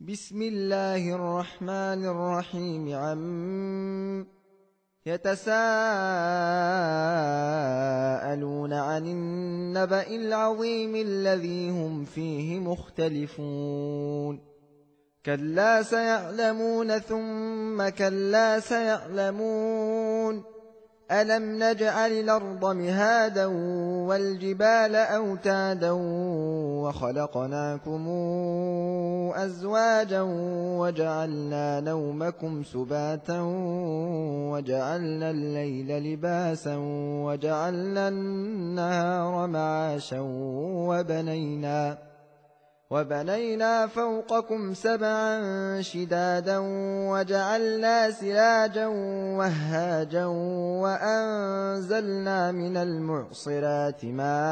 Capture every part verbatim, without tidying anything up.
بسم الله الرحمن الرحيم. عم يتساءلون عن النبأ العظيم الذي هم فيه مختلفون. كلا سيعلمون ثم كلا سيعلمون. ألم نجعل الأرض مهادا والجبال أوتادا وخلقناكم أزواجا وجعلنا نومكم سباتا وجعلنا الليل لباسا وجعلنا النهار معاشا وبنينا وبنينا فوقكم سبعا شدادا وجعلنا سراجا وهاجا وأنزلنا من المعصرات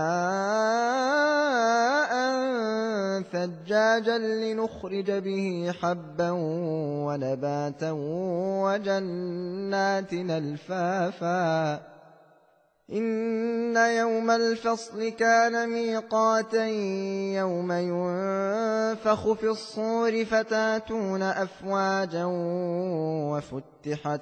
ماء ثجاجا لنخرج به حبا ونباتا وجنات ألفافا. إن يوم الفصل كان ميقاتا يوم ينفخ في الصور فتاتون أفواجا وفتحت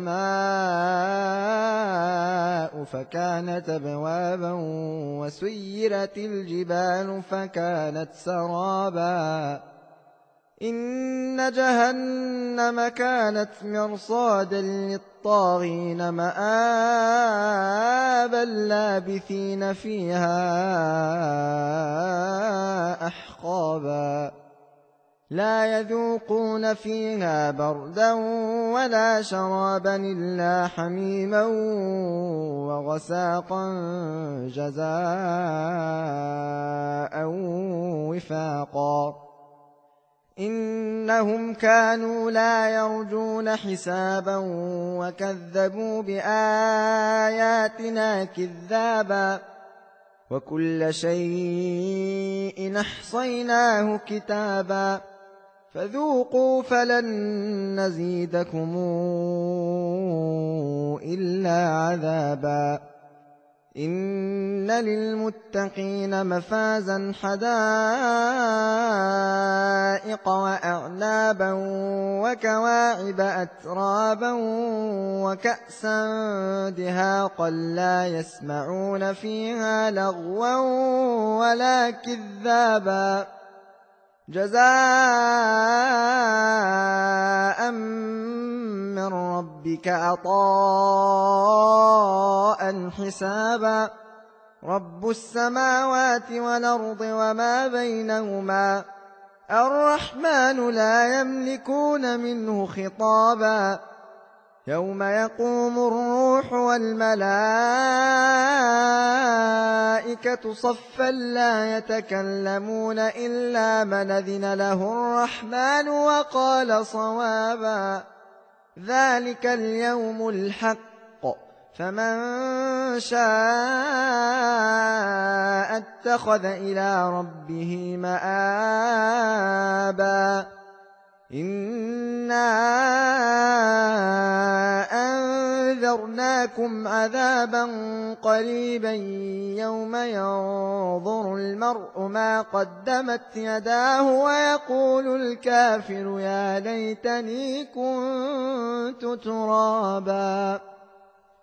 السماء فكانت أبوابا وسيرت الجبال فكانت سرابا. إن جهنم كانت مرصادا للطاغين مآبا لابثين فيها أحقابا. لا يذوقون فيها بردا ولا شرابا إلا حميما وغساقا جزاء وفاقا. إنهم كانوا لا يرجون حسابا وكذبوا بآياتنا كذابا. وكل شيء أحصيناه كتابا. فذوقوا فلن نزيدكم إلا عذابا. إن للمتقين مفازا حدائق وأعنابا وكواعب أترابا وكأسا دهاقا لا يسمعون فيها لغوا ولا كذابا. جزاء من ربك عطاء حسابا. رب السماوات والأرض وما بينهما الرحمن لا يملكون منه خطابا. يوم يقوم الروح والملائكة صفا لا يتكلمون إلا من أذن له الرحمن وقال صوابا. ذلك اليوم الحق فمن شاء اتخذ إلى ربه مآبا. إنا أنذرناكم عذابا قريبا يوم ينظر المرء ما قدمت يداه ويقول الكافر يا ليتني كنت ترابا.